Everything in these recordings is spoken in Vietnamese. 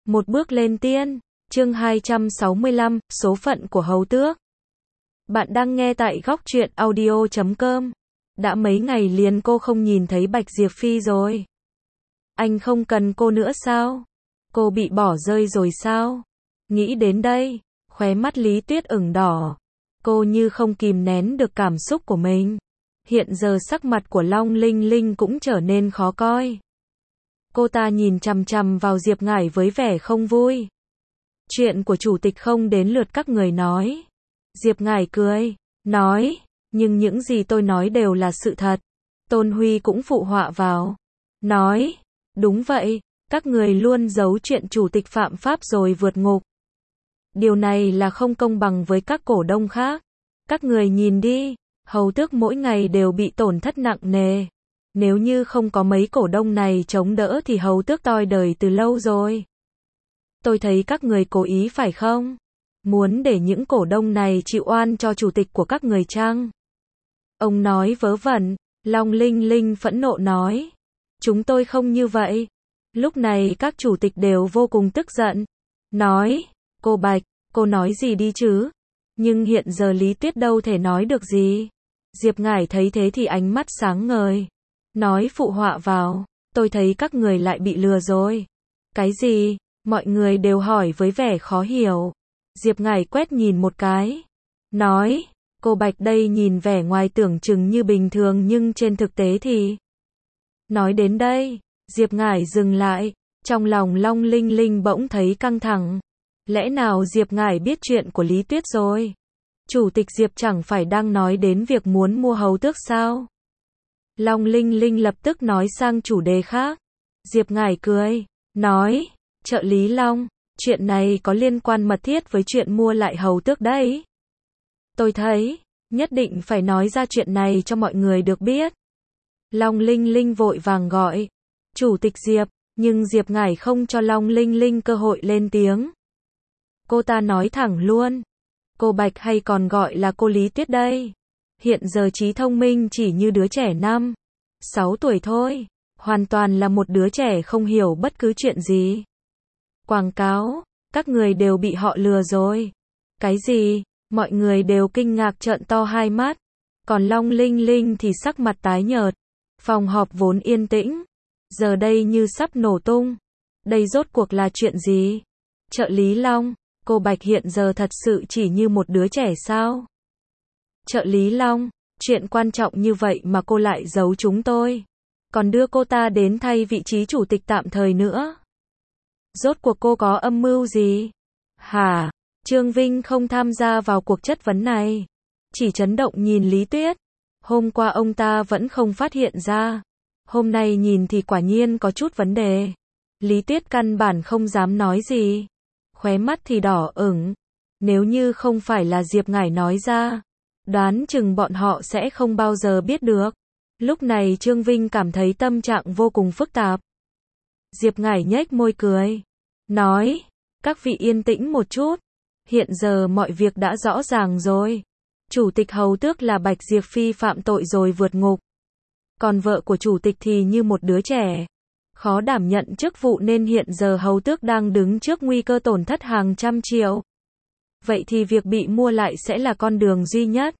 Một bước lên tiên, chương 265, số phận của hầu tước. Bạn đang nghe tại góc truyện audio.com. Đã mấy ngày liền cô không nhìn thấy Bạch Diệp Phi rồi. Anh không cần cô nữa sao? Cô bị bỏ rơi rồi sao? Nghĩ đến đây, khóe mắt Lý Tuyết ửng đỏ. Cô như không kìm nén được cảm xúc của mình. Hiện giờ sắc mặt của Long Linh Linh cũng trở nên khó coi. Cô ta nhìn chằm chằm vào Diệp Ngải với vẻ không vui. Chuyện của chủ tịch không đến lượt các người nói. Diệp Ngải cười, nói, nhưng những gì tôi nói đều là sự thật. Tôn Huy cũng phụ họa vào. Nói, đúng vậy, các người luôn giấu chuyện chủ tịch phạm pháp rồi vượt ngục. Điều này là không công bằng với các cổ đông khác. Các người nhìn đi, hầu tước mỗi ngày đều bị tổn thất nặng nề. Nếu như không có mấy cổ đông này chống đỡ thì hầu tước toi đời từ lâu rồi. Tôi thấy các người cố ý phải không? Muốn để những cổ đông này chịu oan cho chủ tịch của các người chăng? Ông nói vớ vẩn. Long Linh Linh phẫn nộ nói. Chúng tôi không như vậy. Lúc này các chủ tịch đều vô cùng tức giận. Nói, cô Bạch, cô nói gì đi chứ? Nhưng hiện giờ Lý Tuyết đâu thể nói được gì. Diệp Ngải thấy thế thì ánh mắt sáng ngời. Nói phụ họa vào, tôi thấy các người lại bị lừa rồi. Cái gì? Mọi người đều hỏi với vẻ khó hiểu. Diệp Ngải quét nhìn một cái. Nói, cô Bạch đây nhìn vẻ ngoài tưởng chừng như bình thường nhưng trên thực tế thì... Nói đến đây, Diệp Ngải dừng lại. Trong lòng Long Linh Linh bỗng thấy căng thẳng. Lẽ nào Diệp Ngải biết chuyện của Lý Tuyết rồi? Chủ tịch Diệp chẳng phải đang nói đến việc muốn mua hầu tước sao? Long Linh Linh lập tức nói sang chủ đề khác. Diệp Ngải cười, nói, trợ lý Long, chuyện này có liên quan mật thiết với chuyện mua lại hầu tước đấy. Tôi thấy, nhất định phải nói ra chuyện này cho mọi người được biết. Long Linh Linh vội vàng gọi, chủ tịch Diệp, nhưng Diệp Ngải không cho Long Linh Linh cơ hội lên tiếng. Cô ta nói thẳng luôn, cô Bạch hay còn gọi là cô Lý Tuyết đây. Hiện giờ trí thông minh chỉ như đứa trẻ 5-6 tuổi thôi, hoàn toàn là một đứa trẻ không hiểu bất cứ chuyện gì. Quảng cáo, các người đều bị họ lừa rồi. Cái gì? Mọi người đều kinh ngạc trợn to hai mắt. Còn Long Linh Linh thì sắc mặt tái nhợt. Phòng họp vốn yên tĩnh, giờ đây như sắp nổ tung. Đây rốt cuộc là chuyện gì? Trợ lý Long, cô Bạch hiện giờ thật sự chỉ như một đứa trẻ sao? Trợ lý Long, chuyện quan trọng như vậy mà cô lại giấu chúng tôi. Còn đưa cô ta đến thay vị trí chủ tịch tạm thời nữa. Rốt cuộc cô có âm mưu gì? Hả? Trương Vinh không tham gia vào cuộc chất vấn này. Chỉ chấn động nhìn Lý Tuyết. Hôm qua ông ta vẫn không phát hiện ra. Hôm nay nhìn thì quả nhiên có chút vấn đề. Lý Tuyết căn bản không dám nói gì. Khóe mắt thì đỏ ửng. Nếu như không phải là Diệp Ngải nói ra, đoán chừng bọn họ sẽ không bao giờ biết được. Lúc này Trương Vinh cảm thấy tâm trạng vô cùng phức tạp. Diệp Ngải nhếch môi cười. Nói, các vị yên tĩnh một chút. Hiện giờ mọi việc đã rõ ràng rồi. Chủ tịch hầu tước là Bạch Diệp Phi phạm tội rồi vượt ngục. Còn vợ của chủ tịch thì như một đứa trẻ. Khó đảm nhận chức vụ nên hiện giờ hầu tước đang đứng trước nguy cơ tổn thất hàng trăm triệu. Vậy thì việc bị mua lại sẽ là con đường duy nhất.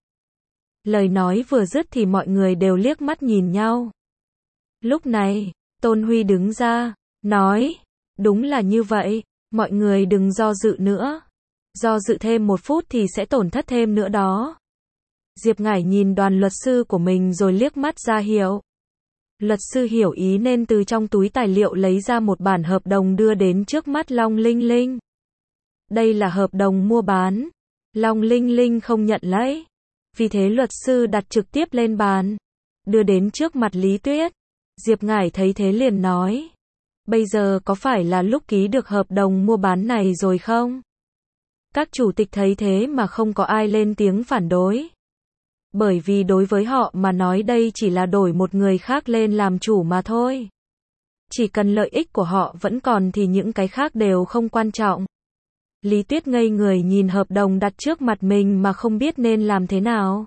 Lời nói vừa dứt thì mọi người đều liếc mắt nhìn nhau. Lúc này, Tôn Huy đứng ra, nói, đúng là như vậy, mọi người đừng do dự nữa. Do dự thêm một phút thì sẽ tổn thất thêm nữa đó. Diệp Ngải nhìn đoàn luật sư của mình rồi liếc mắt ra hiệu. Luật sư hiểu ý nên từ trong túi tài liệu lấy ra một bản hợp đồng đưa đến trước mắt Long Linh Linh. Đây là hợp đồng mua bán. Long Linh Linh không nhận lấy. Vì thế luật sư đặt trực tiếp lên bàn. Đưa đến trước mặt Lý Tuyết. Diệp Ngải thấy thế liền nói. Bây giờ có phải là lúc ký được hợp đồng mua bán này rồi không? Các chủ tịch thấy thế mà không có ai lên tiếng phản đối. Bởi vì đối với họ mà nói đây chỉ là đổi một người khác lên làm chủ mà thôi. Chỉ cần lợi ích của họ vẫn còn thì những cái khác đều không quan trọng. Lý Tuyết ngây người nhìn hợp đồng đặt trước mặt mình mà không biết nên làm thế nào.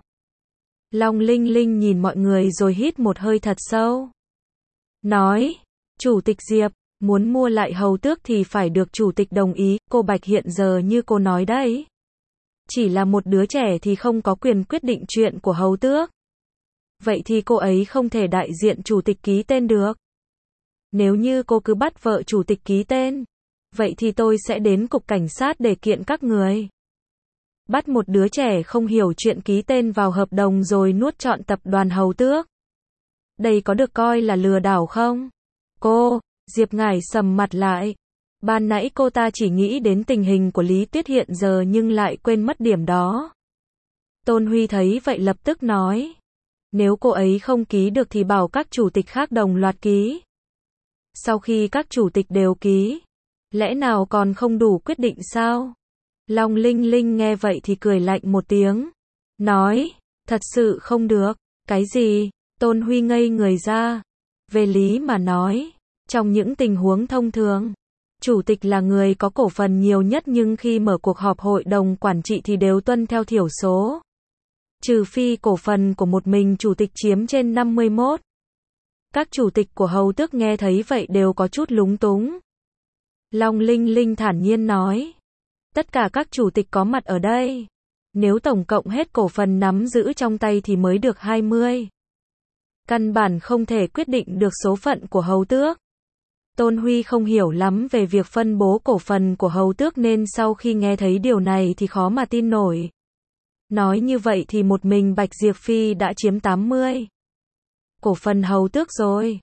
Long Linh Linh nhìn mọi người rồi hít một hơi thật sâu. Nói, Chủ tịch Diệp, Muốn mua lại hầu tước thì phải được chủ tịch đồng ý, cô Bạch hiện giờ như cô nói đấy. Chỉ là một đứa trẻ thì không có quyền quyết định chuyện của hầu tước. Vậy thì cô ấy không thể đại diện chủ tịch ký tên được. Nếu như cô cứ bắt vợ chủ tịch ký tên, vậy thì tôi sẽ đến cục cảnh sát để kiện các người. Bắt một đứa trẻ không hiểu chuyện ký tên vào hợp đồng rồi nuốt trọn tập đoàn hầu tước. Đây có được coi là lừa đảo không? Cô, Diệp Ngải sầm mặt lại. Ban nãy cô ta chỉ nghĩ đến tình hình của Lý Tuyết hiện giờ nhưng lại quên mất điểm đó. Tôn Huy thấy vậy lập tức nói. Nếu cô ấy không ký được thì bảo các chủ tịch khác đồng loạt ký. Sau khi các chủ tịch đều ký, lẽ nào còn không đủ quyết định sao? Long Linh Linh nghe vậy thì cười lạnh một tiếng. Nói, thật sự không được. Cái gì? Tôn Huy ngây người ra. Về lý mà nói, trong những tình huống thông thường, chủ tịch là người có cổ phần nhiều nhất nhưng khi mở cuộc họp hội đồng quản trị thì đều tuân theo thiểu số. Trừ phi cổ phần của một mình chủ tịch chiếm trên 51. Các chủ tịch của hầu tước nghe thấy vậy đều có chút lúng túng. Long Linh Linh thản nhiên nói. Tất cả các chủ tịch có mặt ở đây. Nếu tổng cộng hết cổ phần nắm giữ trong tay thì mới được 20. Căn bản không thể quyết định được số phận của hầu tước. Tôn Huy không hiểu lắm về việc phân bố cổ phần của hầu tước nên sau khi nghe thấy điều này thì khó mà tin nổi. Nói như vậy thì một mình Bạch Diệp Phi đã chiếm 80. Cổ phần hầu tước rồi.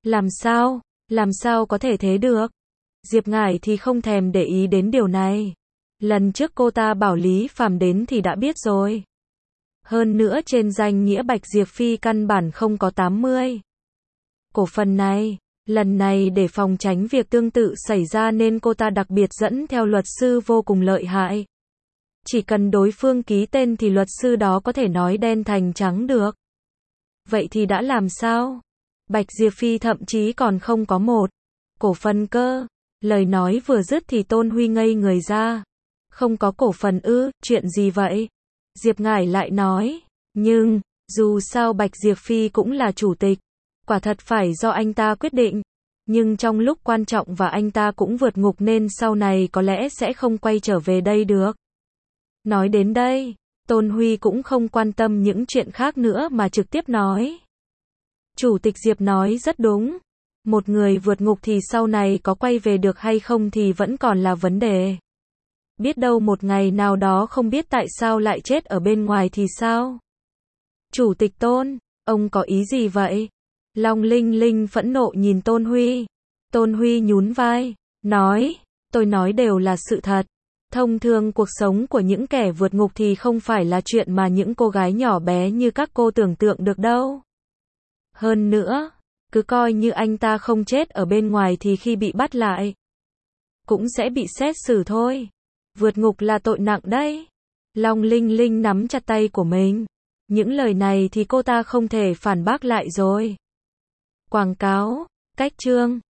Làm sao có thể thế được? Diệp Ngải thì không thèm để ý đến điều này. Lần trước cô ta bảo Lý Phàm đến thì đã biết rồi. Hơn nữa trên danh nghĩa Bạch Diệp Phi căn bản không có 80. Cổ phần này, lần này để phòng tránh việc tương tự xảy ra nên cô ta đặc biệt dẫn theo luật sư vô cùng lợi hại. Chỉ cần đối phương ký tên thì luật sư đó có thể nói đen thành trắng được. Vậy thì đã làm sao? Bạch Diệp Phi thậm chí còn không có một cổ phần cơ. Lời nói vừa dứt thì Tôn Huy ngây người ra. Không có cổ phần ư, chuyện gì vậy? Diệp Ngải lại nói. Nhưng, dù sao Bạch Diệp Phi cũng là chủ tịch. Quả thật phải do anh ta quyết định. Nhưng trong lúc quan trọng và anh ta cũng vượt ngục nên sau này có lẽ sẽ không quay trở về đây được. Nói đến đây, Tôn Huy cũng không quan tâm những chuyện khác nữa mà trực tiếp nói. Chủ tịch Diệp nói rất đúng. Một người vượt ngục thì sau này có quay về được hay không thì vẫn còn là vấn đề. Biết đâu một ngày nào đó không biết tại sao lại chết ở bên ngoài thì sao? Chủ tịch Tôn, ông có ý gì vậy? Long Linh Linh phẫn nộ nhìn Tôn Huy. Tôn Huy nhún vai, nói, tôi nói đều là sự thật. Thông thường cuộc sống của những kẻ vượt ngục thì không phải là chuyện mà những cô gái nhỏ bé như các cô tưởng tượng được đâu. Hơn nữa, cứ coi như anh ta không chết ở bên ngoài thì khi bị bắt lại, cũng sẽ bị xét xử thôi. Vượt ngục là tội nặng đấy. Long Linh Linh nắm chặt tay của mình. Những lời này thì cô ta không thể phản bác lại rồi. Quảng cáo, cách chương.